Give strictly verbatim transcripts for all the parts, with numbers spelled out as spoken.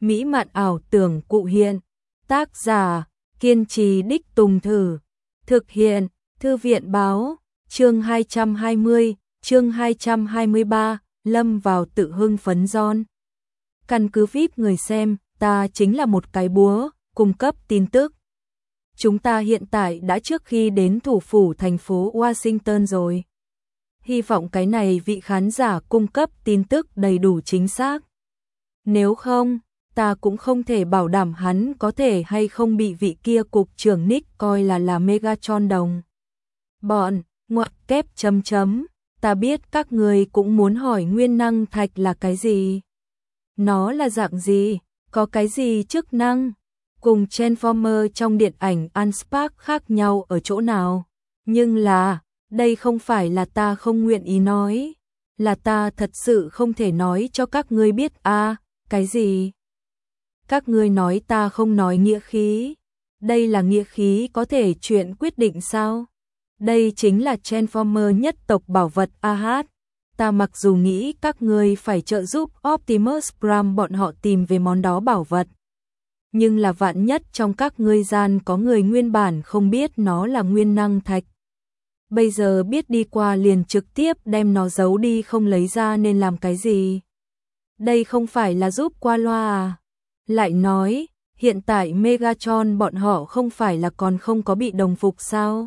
mỹ mạn ảo tưởng cụ hiện. Tác giả, kiên trì đích tùng thử. Thực hiện, Thư viện báo, chương hai trăm hai mươi, chương hai trăm hai mươi ba, lâm vào tự hưng phấn giòn. Căn cứ vê i pê người xem, ta chính là một cái búa, cung cấp tin tức. Chúng ta hiện tại đã trước khi đến thủ phủ thành phố Washington rồi. Hy vọng cái này vị khán giả cung cấp tin tức đầy đủ chính xác. Nếu không, ta cũng không thể bảo đảm hắn có thể hay không bị vị kia cục trưởng Nick coi là là Megatron đồng. Bọn, ngoặc kép chấm chấm, ta biết các người cũng muốn hỏi nguyên năng thạch là cái gì. Nó là dạng gì, có cái gì chức năng, cùng Transformer trong điện ảnh Unspark khác nhau ở chỗ nào. Nhưng là, đây không phải là ta không nguyện ý nói, là ta thật sự không thể nói cho các ngươi biết à, cái gì. Các ngươi nói ta không nói nghĩa khí, đây là nghĩa khí có thể chuyện quyết định sao? Đây chính là Transformer nhất tộc bảo vật a hát. Ta mặc dù nghĩ các ngươi phải trợ giúp Optimus Prime bọn họ tìm về món đó bảo vật. Nhưng là vạn nhất trong các ngươi gian có người nguyên bản không biết nó là nguyên năng thạch. Bây giờ biết đi qua liền trực tiếp đem nó giấu đi không lấy ra nên làm cái gì? Đây không phải là giúp qua loa à? Lại nói, hiện tại Megatron bọn họ không phải là còn không có bị đồng phục sao?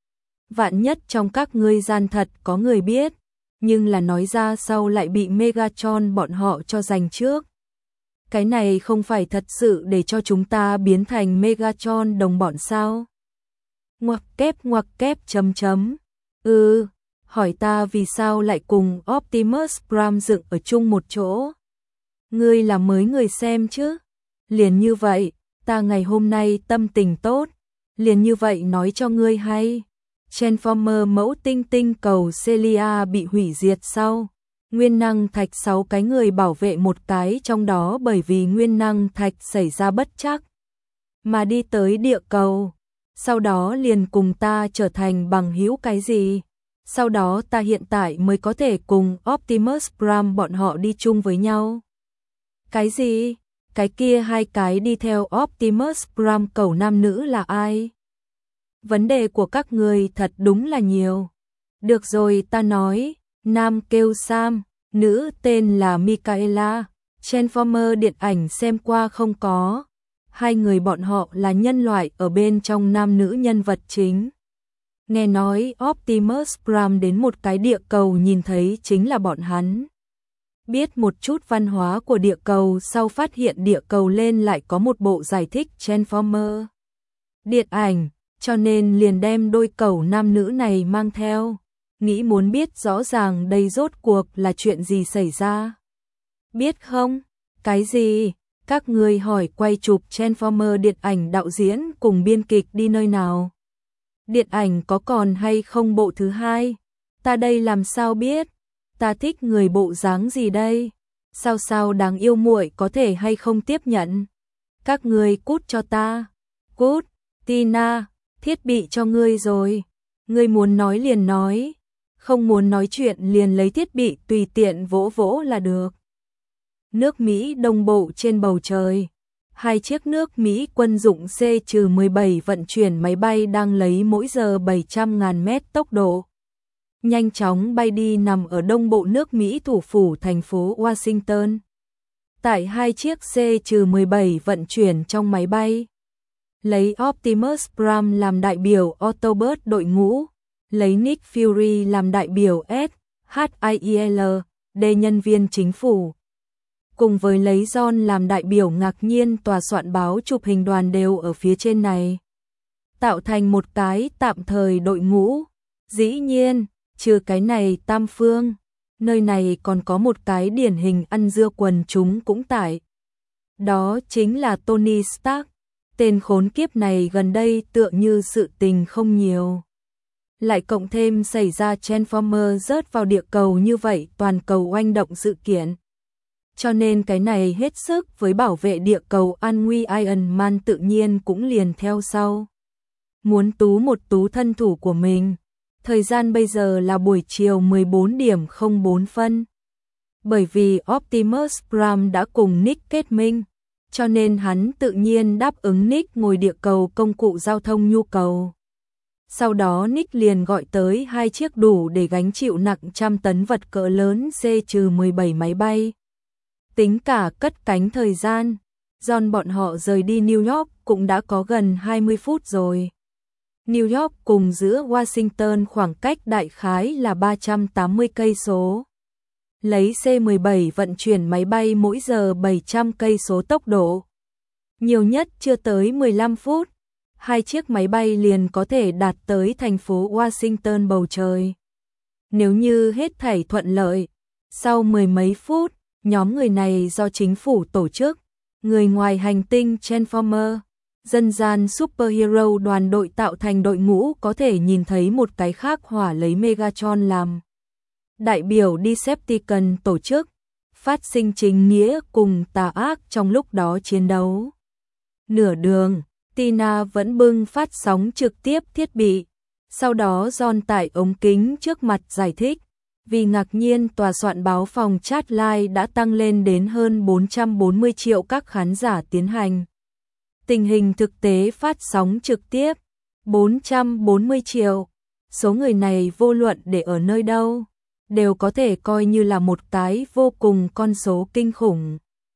Vạn nhất trong các ngươi gian thật có người biết, nhưng là nói ra sau lại bị Megatron bọn họ cho giành trước. Cái này không phải thật sự để cho chúng ta biến thành Megatron đồng bọn sao? Ngoặc kép ngoặc kép chấm chấm. Ừ, hỏi ta vì sao lại cùng Optimus Prime dựng ở chung một chỗ? Ngươi là mới người xem chứ? Liền như vậy, ta ngày hôm nay tâm tình tốt, liền như vậy nói cho ngươi hay. Transformer mẫu tinh tinh cầu Celia bị hủy diệt sau. Nguyên năng thạch sáu cái người bảo vệ một cái trong đó bởi vì nguyên năng thạch xảy ra bất trắc. Mà đi tới địa cầu. Sau đó liền cùng ta trở thành bằng hữu cái gì. Sau đó ta hiện tại mới có thể cùng Optimus Prime bọn họ đi chung với nhau. Cái gì? Cái kia hai cái đi theo Optimus Prime cầu nam nữ là ai? Vấn đề của các người thật đúng là nhiều. Được rồi ta nói, nam kêu Sam, nữ tên là Michaela, Transformer điện ảnh xem qua không có. Hai người bọn họ là nhân loại ở bên trong nam nữ nhân vật chính. Nghe nói Optimus Prime đến một cái địa cầu nhìn thấy chính là bọn hắn. Biết một chút văn hóa của địa cầu sau phát hiện địa cầu lên lại có một bộ giải thích Transformer điện ảnh, cho nên liền đem đôi cầu nam nữ này mang theo, nghĩ muốn biết rõ ràng đây rốt cuộc là chuyện gì xảy ra. Biết không? Cái gì? Các người hỏi quay chụp Transformer điện ảnh đạo diễn cùng biên kịch đi nơi nào? Điện ảnh có còn hay không bộ thứ hai? Ta đây làm sao biết? Ta thích người bộ dáng gì đây? Sao sao đáng yêu muội có thể hay không tiếp nhận? Các người cút cho ta. Cút, Tina, thiết bị cho ngươi rồi. Ngươi muốn nói liền nói, không muốn nói chuyện liền lấy thiết bị tùy tiện vỗ vỗ là được. Nước Mỹ đồng bộ trên bầu trời. Hai chiếc nước Mỹ quân dụng C mười bảy vận chuyển máy bay đang lấy mỗi giờ bảy trăm nghìn mét tốc độ. Nhanh chóng bay đi nằm ở đông bộ nước Mỹ thủ phủ thành phố Washington. Tại hai chiếc C mười bảy vận chuyển trong máy bay, lấy Optimus Prime làm đại biểu Autobot đội ngũ, lấy Nick Fury làm đại biểu S H I E L D nhân viên chính phủ, cùng với lấy John làm đại biểu ngạc nhiên tòa soạn báo chụp hình đoàn đều ở phía trên này, tạo thành một cái tạm thời đội ngũ. Dĩ nhiên, trừ cái này tam phương, nơi này còn có một cái điển hình ăn dưa quần chúng cũng tại. Đó chính là Tony Stark. Tên khốn kiếp này gần đây tựa như sự tình không nhiều. Lại cộng thêm xảy ra Transformer rớt vào địa cầu như vậy toàn cầu oanh động sự kiện. Cho nên cái này hết sức với bảo vệ địa cầu an nguy Iron Man tự nhiên cũng liền theo sau. Muốn tú một tú thân thủ của mình. Thời gian bây giờ là buổi chiều mười bốn điểm không bốn phân. Bởi vì Optimus Prime đã cùng Nick kết minh, cho nên hắn tự nhiên đáp ứng Nick ngồi địa cầu công cụ giao thông nhu cầu. Sau đó Nick liền gọi tới hai chiếc đủ để gánh chịu nặng trăm tấn vật cỡ lớn C mười bảy máy bay. Tính cả cất cánh thời gian, John bọn họ rời đi New York cũng đã có gần hai mươi phút rồi. New York cùng giữa Washington khoảng cách đại khái là ba trăm tám mươi cây số. Lấy C mười bảy vận chuyển máy bay mỗi giờ bảy trăm cây số tốc độ. Nhiều nhất chưa tới mười lăm phút, hai chiếc máy bay liền có thể đạt tới thành phố Washington bầu trời. Nếu như hết thảy thuận lợi, sau mười mấy phút, nhóm người này do chính phủ tổ chức, người ngoài hành tinh Transformer, dân gian superhero đoàn đội tạo thành đội ngũ có thể nhìn thấy một cái khác hỏa lấy Megatron làm đại biểu Decepticon tổ chức, phát sinh chính nghĩa cùng tà ác trong lúc đó chiến đấu. Nửa đường, Tina vẫn bưng phát sóng trực tiếp thiết bị, sau đó John tải ống kính trước mặt giải thích, vì ngạc nhiên tòa soạn báo phòng chat live đã tăng lên đến hơn bốn trăm bốn mươi triệu các khán giả tiến hành. Tình hình thực tế phát sóng trực tiếp, bốn trăm bốn mươi triệu, số người này vô luận để ở nơi đâu, đều có thể coi như là một cái vô cùng con số kinh khủng.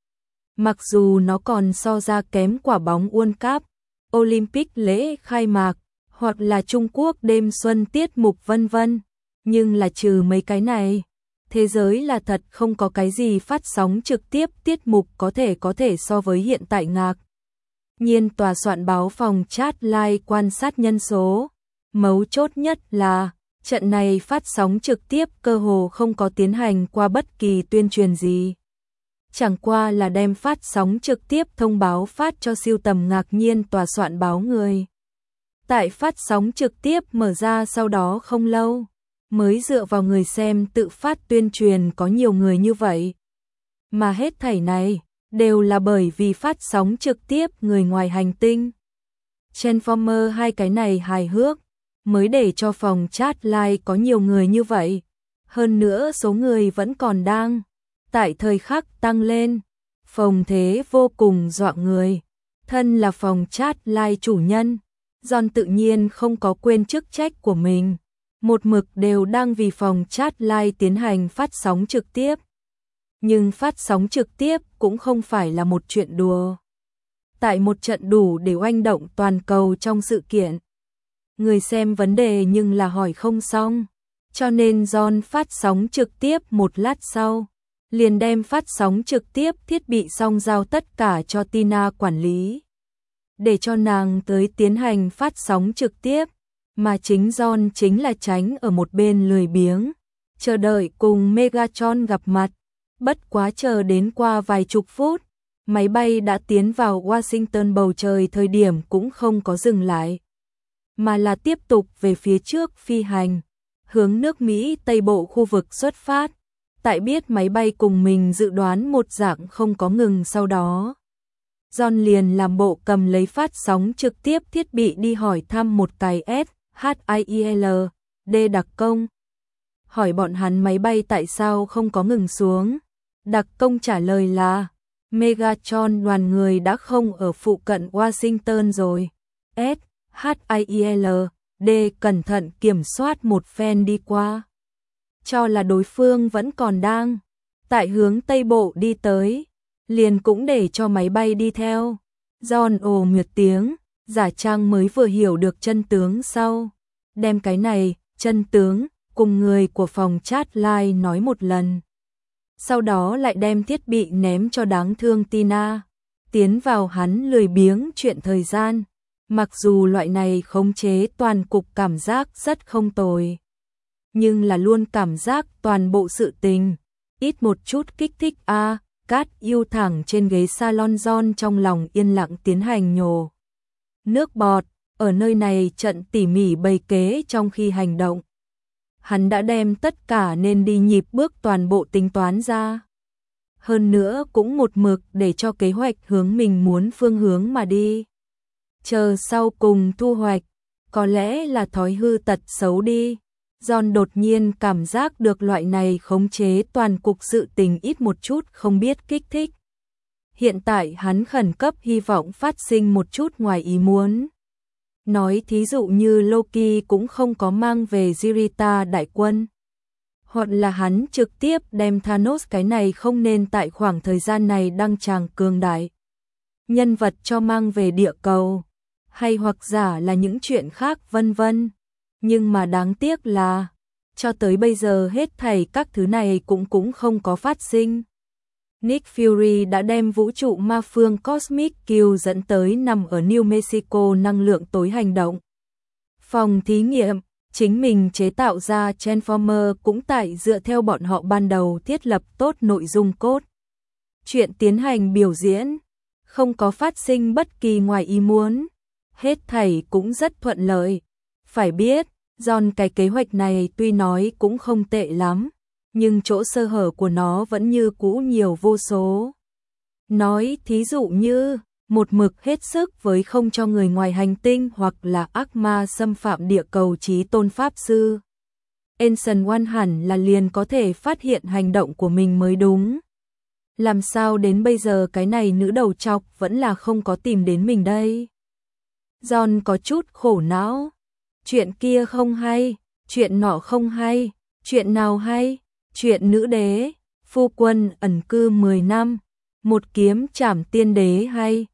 Mặc dù nó còn so ra kém quả bóng World Cup, Olympic lễ khai mạc, hoặc là Trung Quốc đêm xuân tiết mục vân vân, nhưng là trừ mấy cái này, thế giới là thật không có cái gì phát sóng trực tiếp tiết mục có thể có thể so với hiện tại ngạc nhiên tòa soạn báo phòng chat live quan sát nhân số. Mấu chốt nhất là, trận này phát sóng trực tiếp cơ hồ không có tiến hành qua bất kỳ tuyên truyền gì. Chẳng qua là đem phát sóng trực tiếp thông báo phát cho siêu tầm ngạc nhiên tòa soạn báo người. Tại phát sóng trực tiếp mở ra sau đó không lâu, mới dựa vào người xem tự phát tuyên truyền có nhiều người như vậy. Mà hết thảy này, đều là bởi vì phát sóng trực tiếp người ngoài hành tinh. Transformer hai cái này hài hước, mới để cho phòng chat live có nhiều người như vậy. Hơn nữa số người vẫn còn đang tại thời khắc tăng lên, phòng thế vô cùng dọa người. Thân là phòng chat live chủ nhân, John tự nhiên không có quên chức trách của mình, một mực đều đang vì phòng chat live tiến hành phát sóng trực tiếp. Nhưng phát sóng trực tiếp cũng không phải là một chuyện đùa. Tại một trận đủ để oanh động toàn cầu trong sự kiện, người xem vấn đề nhưng là hỏi không xong, cho nên John phát sóng trực tiếp một lát sau, liền đem phát sóng trực tiếp thiết bị xong giao tất cả cho Tina quản lý, để cho nàng tới tiến hành phát sóng trực tiếp, mà chính John chính là tránh ở một bên lười biếng, chờ đợi cùng Megatron gặp mặt. Bất quá chờ đến qua vài chục phút, máy bay đã tiến vào Washington bầu trời thời điểm cũng không có dừng lại, mà là tiếp tục về phía trước phi hành, hướng nước Mỹ Tây Bộ khu vực xuất phát. Tại biết máy bay cùng mình dự đoán một dạng không có ngừng sau đó, John liền làm bộ cầm lấy phát sóng trực tiếp thiết bị đi hỏi thăm một cái S H I I L D đặc công. Hỏi bọn hắn máy bay tại sao không có ngừng xuống. Đặc công trả lời là Megatron đoàn người đã không ở phụ cận Washington rồi. S H I I L D cẩn thận kiểm soát một phen đi qua, cho là đối phương vẫn còn đang tại hướng Tây Bộ đi tới, liền cũng để cho máy bay đi theo. John ồ một tiếng, giả trang mới vừa hiểu được chân tướng sau, đem cái này, chân tướng, cùng người của phòng chat live nói một lần. Sau đó lại đem thiết bị ném cho đáng thương Tina, tiến vào hắn lười biếng chuyện thời gian. Mặc dù loại này khống chế toàn cục cảm giác rất không tồi, nhưng là luôn cảm giác toàn bộ sự tình ít một chút kích thích a. À, Cát yêu thẳng trên ghế salon, John trong lòng yên lặng tiến hành nhổ nước bọt. Ở nơi này trận tỉ mỉ bày kế trong khi hành động, hắn đã đem tất cả nên đi nhịp bước toàn bộ tính toán ra. Hơn nữa cũng một mực để cho kế hoạch hướng mình muốn phương hướng mà đi. Chờ sau cùng thu hoạch, có lẽ là thói hư tật xấu đi. John đột nhiên cảm giác được loại này khống chế toàn cục sự tình ít một chút không biết kích thích. hiện tại hắn khẩn cấp hy vọng phát sinh một chút ngoài ý muốn. Nói thí dụ như Loki cũng không có mang về Jirita đại quân. Hoặc là hắn trực tiếp đem Thanos cái này không nên tại khoảng thời gian này đăng tràng cường đại nhân vật cho mang về địa cầu. Hay hoặc giả là những chuyện khác vân vân. Nhưng mà đáng tiếc là, cho tới bây giờ hết thảy các thứ này cũng cũng không có phát sinh. Nick Fury đã đem vũ trụ ma phương Cosmic Q dẫn tới nằm ở New Mexico năng lượng tối hành động. Phòng thí nghiệm, chính mình chế tạo ra Transformer cũng tại dựa theo bọn họ ban đầu thiết lập tốt nội dung cốt. Chuyện tiến hành biểu diễn, không có phát sinh bất kỳ ngoài ý muốn. Hết thảy cũng rất thuận lợi. Phải biết, John cái kế hoạch này tuy nói cũng không tệ lắm, nhưng chỗ sơ hở của nó vẫn như cũ nhiều vô số. Nói thí dụ như, một mực hết sức với không cho người ngoài hành tinh hoặc là ác ma xâm phạm địa cầu chí tôn pháp sư. Ancient One hẳn là liền có thể phát hiện hành động của mình mới đúng. Làm sao đến bây giờ cái này nữ đầu trọc vẫn là không có tìm đến mình đây? John có chút khổ não. Chuyện kia không hay, chuyện nọ không hay, chuyện nào hay? Chuyện nữ đế, phu quân ẩn cư mười năm, một kiếm trảm tiên đế hay,